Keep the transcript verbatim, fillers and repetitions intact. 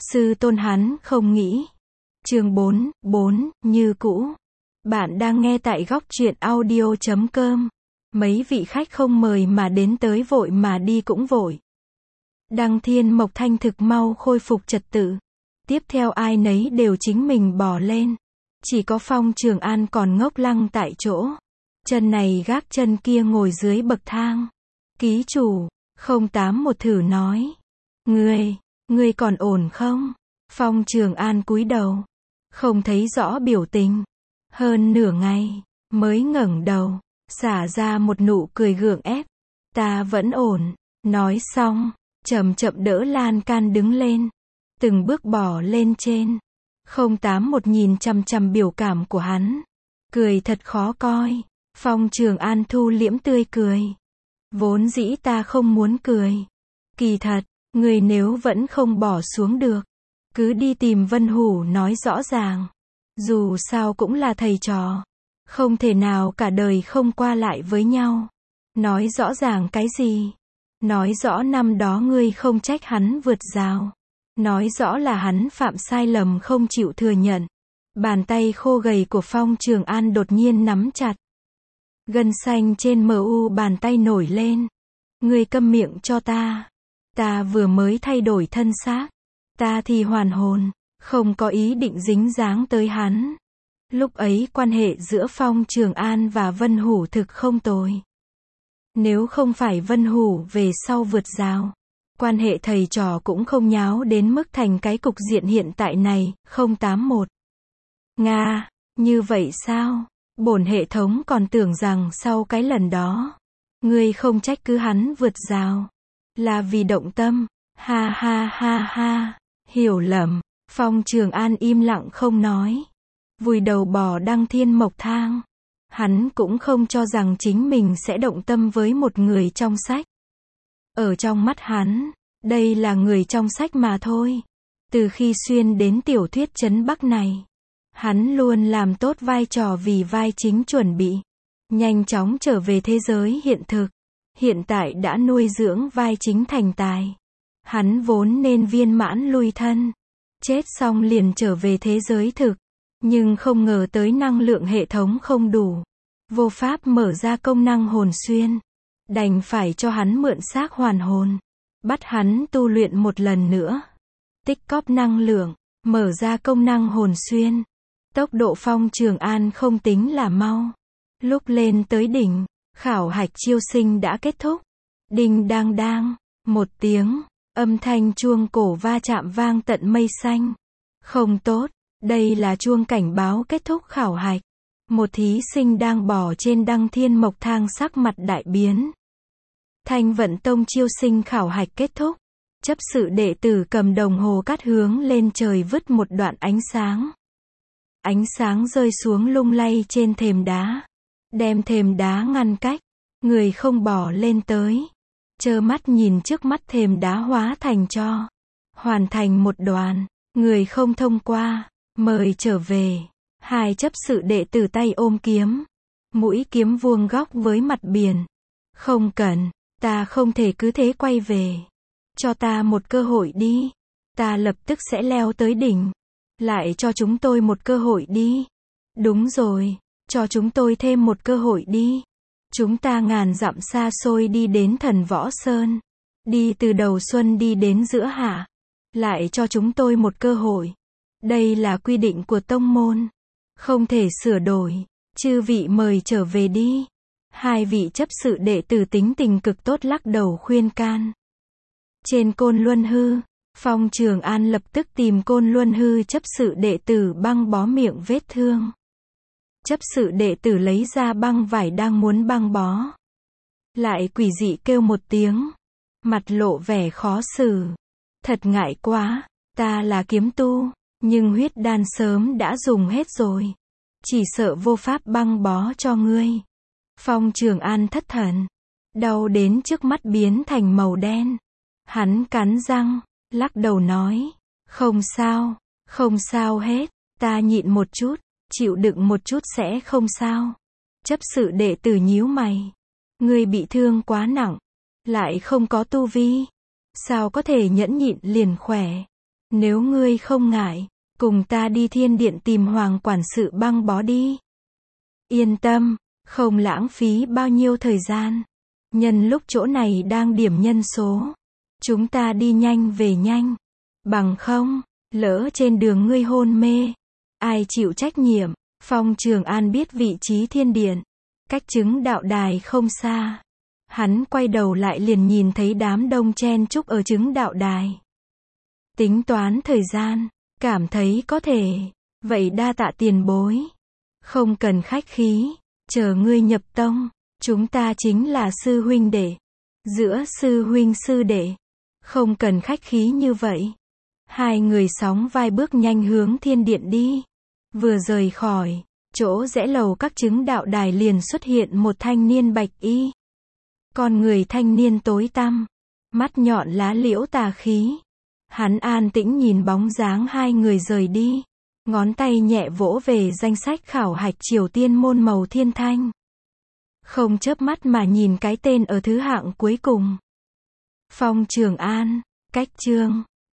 Sư tôn hắn không nghĩ. Chương bốn, bốn, như cũ. Bạn đang nghe tại góc truyện audio chấm com. Mấy vị khách không mời mà đến tới vội mà đi cũng vội. Đăng Thiên Mộc Thanh thực mau khôi phục trật tự. Tiếp theo ai nấy đều chính mình bò lên. Chỉ có Phong Trường An còn ngốc lăng tại chỗ. Chân này gác chân kia ngồi dưới bậc thang. Ký chủ, không tám một thử nói. Ngươi, ngươi còn ổn không? Phong Trường An cúi đầu. Không thấy rõ biểu tình. Hơn nửa ngày, mới ngẩng đầu, xả ra một nụ cười gượng ép. Ta vẫn ổn. Nói xong, chậm chậm đỡ lan can đứng lên. Từng bước bỏ lên trên. Không tám một nhìn chằm chằm biểu cảm của hắn. Cười thật khó coi. Phong Trường An thu liễm tươi cười. Vốn dĩ ta không muốn cười. Kỳ thật, người nếu vẫn không bỏ xuống được, cứ đi tìm Vân Hủ nói rõ ràng. Dù sao cũng là thầy trò. Không thể nào cả đời không qua lại với nhau. Nói rõ ràng cái gì? Nói rõ năm đó ngươi không trách hắn vượt rào. Nói rõ là hắn phạm sai lầm không chịu thừa nhận. Bàn tay khô gầy của Phong Trường An đột nhiên nắm chặt. Gân xanh trên mờ u bàn tay nổi lên. Ngươi câm miệng cho ta. Ta vừa mới thay đổi thân xác. Ta thì hoàn hồn, không có ý định dính dáng tới hắn. Lúc ấy quan hệ giữa Phong Trường An và Vân Hủ thực không tồi. Nếu không phải Vân Hủ về sau vượt rào, quan hệ thầy trò cũng không nháo đến mức thành cái cục diện hiện tại này. Không tám một. Nga, như vậy sao? Bổn hệ thống còn tưởng rằng sau cái lần đó, ngươi không trách cứ hắn vượt rào, là vì động tâm. Ha ha ha ha. Hiểu lầm. Phong Trường An im lặng không nói. Vùi đầu bò Đăng Thiên Mộc thang. Hắn cũng không cho rằng chính mình sẽ động tâm với một người trong sách. Ở trong mắt hắn, đây là người trong sách mà thôi. Từ khi xuyên đến tiểu thuyết Trấn Bắc này, hắn luôn làm tốt vai trò vì vai chính chuẩn bị. Nhanh chóng trở về thế giới hiện thực. Hiện tại đã nuôi dưỡng vai chính thành tài. Hắn vốn nên viên mãn lui thân. Chết xong liền trở về thế giới thực. Nhưng không ngờ tới năng lượng hệ thống không đủ. Vô pháp mở ra công năng hồn xuyên. Đành phải cho hắn mượn xác hoàn hồn. Bắt hắn tu luyện một lần nữa. Tích cóp năng lượng. Mở ra công năng hồn xuyên. Tốc độ Phong Trường An không tính là mau. Lúc lên tới đỉnh, khảo hạch chiêu sinh đã kết thúc. Đinh đang đang. Một tiếng. Âm thanh chuông cổ va chạm vang tận mây xanh. Không tốt, đây là chuông cảnh báo kết thúc khảo hạch. Một thí sinh đang bò trên Đăng Thiên Mộc thang sắc mặt đại biến. Thanh Vận Tông chiêu sinh khảo hạch kết thúc. Chấp sự đệ tử cầm đồng hồ cát hướng lên trời vứt một đoạn ánh sáng. Ánh sáng rơi xuống lung lay trên thềm đá. Đem thềm đá ngăn cách. Người không bò lên tới. Trơ mắt nhìn trước mắt thềm đá hóa thành tro. Hoàn thành một đoàn. Người không thông qua. Mời trở về. Hai chấp sự đệ tử tay ôm kiếm. Mũi kiếm vuông góc với mặt biển. Không cần. Ta không thể cứ thế quay về. Cho ta một cơ hội đi. Ta lập tức sẽ leo tới đỉnh. Lại cho chúng tôi một cơ hội đi. Đúng rồi. Cho chúng tôi thêm một cơ hội đi. Chúng ta ngàn dặm xa xôi đi đến Thần Võ Sơn. Đi từ đầu xuân đi đến giữa hạ. Lại cho chúng tôi một cơ hội. Đây là quy định của tông môn. Không thể sửa đổi. Chư vị mời trở về đi. Hai vị chấp sự đệ tử tính tình cực tốt lắc đầu khuyên can. Trên Côn Luân Hư, Phong Trường An lập tức tìm Côn Luân Hư chấp sự đệ tử băng bó miệng vết thương. Chấp sự đệ tử lấy ra băng vải đang muốn băng bó. Lại quỷ dị kêu một tiếng. Mặt lộ vẻ khó xử. Thật ngại quá. Ta là kiếm tu. Nhưng huyết đan sớm đã dùng hết rồi. Chỉ sợ vô pháp băng bó cho ngươi. Phong Trường An thất thần. Đau đến trước mắt biến thành màu đen. Hắn cắn răng. Lắc đầu nói. Không sao. Không sao hết. Ta nhịn một chút. Chịu đựng một chút sẽ không sao. Chấp sự đệ tử nhíu mày. Ngươi bị thương quá nặng. Lại không có tu vi. Sao có thể nhẫn nhịn liền khỏe. Nếu ngươi không ngại, cùng ta đi thiên điện tìm hoàng quản sự băng bó đi. Yên tâm, không lãng phí bao nhiêu thời gian. Nhân lúc chỗ này đang điểm nhân số, chúng ta đi nhanh về nhanh. Bằng không, lỡ trên đường ngươi hôn mê, ai chịu trách nhiệm? Phong Trường An biết vị trí thiên điện, cách chứng đạo đài không xa. Hắn quay đầu lại liền nhìn thấy đám đông chen chúc ở chứng đạo đài. Tính toán thời gian, cảm thấy có thể. Vậy đa tạ tiền bối. Không cần khách khí, chờ ngươi nhập tông, chúng ta chính là sư huynh đệ. Giữa sư huynh sư đệ, không cần khách khí như vậy. Hai người sóng vai bước nhanh hướng thiên điện đi. Vừa rời khỏi chỗ rẽ lầu các chứng đạo đài liền xuất hiện một thanh niên bạch y. Con người thanh niên tối tăm, mắt nhọn lá liễu tà khí. Hắn an tĩnh nhìn bóng dáng hai người rời đi, ngón tay nhẹ vỗ về danh sách khảo hạch Triều Tiên môn màu thiên thanh. Không chớp mắt mà nhìn cái tên ở thứ hạng cuối cùng. Phong Trường An, cách chương